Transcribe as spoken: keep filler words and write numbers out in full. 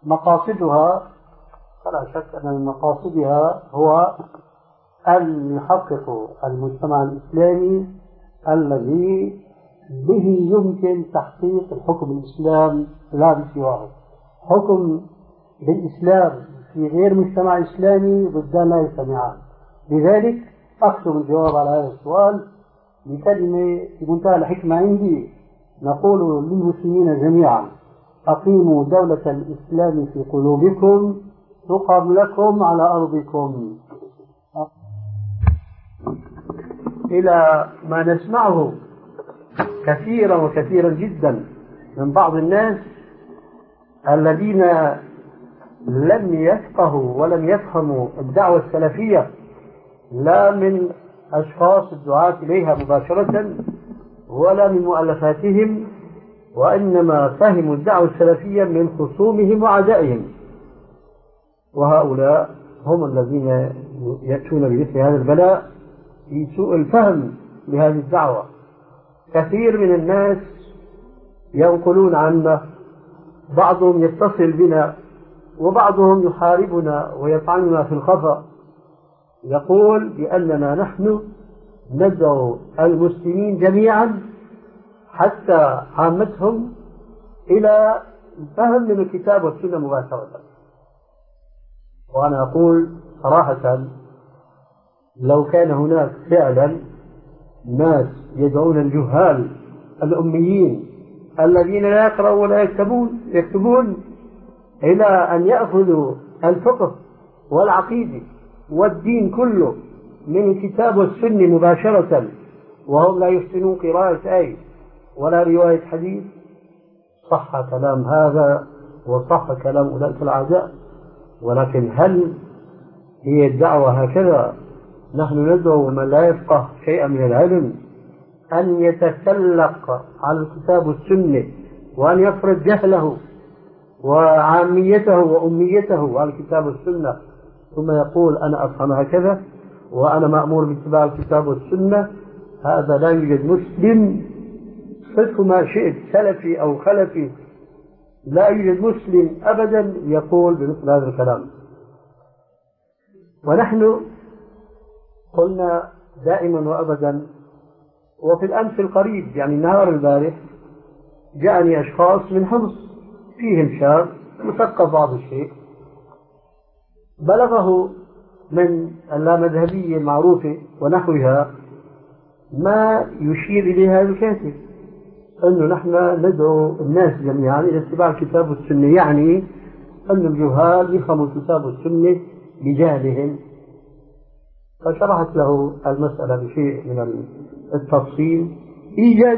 مقاصدها فلا شك أن من مقاصدها هو أن يحقق المجتمع الإسلامي الذي به يمكن تحقيق الحكم الإسلامي لا بسواه. حكم بالإسلام في غير مجتمع إسلامي ضدان لا يجتمعان. لذلك أكتب الجواب على هذا السؤال بكلمة في منتهى الحكمة عندي: نقول للمسلمين جميعا أقيموا دولة الإسلام في قلوبكم تقم لكم على أرضكم. إلى ما نسمعه كثيرا وكثيرا جدا من بعض الناس الذين لم يفقهوا ولم يفهموا الدعوة السلفية، لا من أشخاص الدعاة إليها مباشرة ولا من مؤلفاتهم، وإنما فهموا الدعوة السلفية من خصومهم وعدائهم، وهؤلاء هم الذين يأتون بمثل هذا البلاء في سوء الفهم لهذه الدعوة. كثير من الناس ينقلون عنا، بعضهم يتصل بنا وبعضهم يحاربنا ويطعننا في الخفا، يقول بأننا نحن ندعو المسلمين جميعا حتى عامتهم إلى الفهم من الكتاب والسنة مباشرة. وأنا أقول صراحة لو كان هناك فعلا ناس يدعون الجهال الأميين الذين لا يقرأون ولا يكتبون يكتبون إلى أن يأخذوا الفقه والعقيدة والدين كله من الكتاب والسنة مباشرة، وهم لا يحسنون قراءة آية ولا رواية حديث، صح كلام هذا وصح كلام أولئك الأعداء. ولكن هل هي الدعوة هكذا؟ نحن ندعو من لا يفقه شيئا من العلم أن يتسلق على الكتاب والسنة وأن يفرض جهله وعاميته وأميته على الكتاب والسنة، ثم يقول أنا أفهم هكذا وأنا مأمور باتباع الكتاب والسنة. هذا لا يوجد مسلم، صفه ما شئت، سلفي أو خلفي، لا يوجد مسلم أبدا يقول بمثل هذا الكلام. ونحن قلنا دائما وأبدا، وفي الأمس القريب يعني النهار البارح جاءني أشخاص من حمص فيهم شاب مثقف بعض الشيء، بلغه من اللامذهبية المعروفة ونحوها ما يشير إليه هذا الكاتب، أنه نحن ندعو الناس جميعا إلى اتباع الكتاب والسنة، يعني أن الجهال يفهموا الكتاب والسنة بجهلهم. فشرحت له المسألة بشيء من التفصيل إيجاز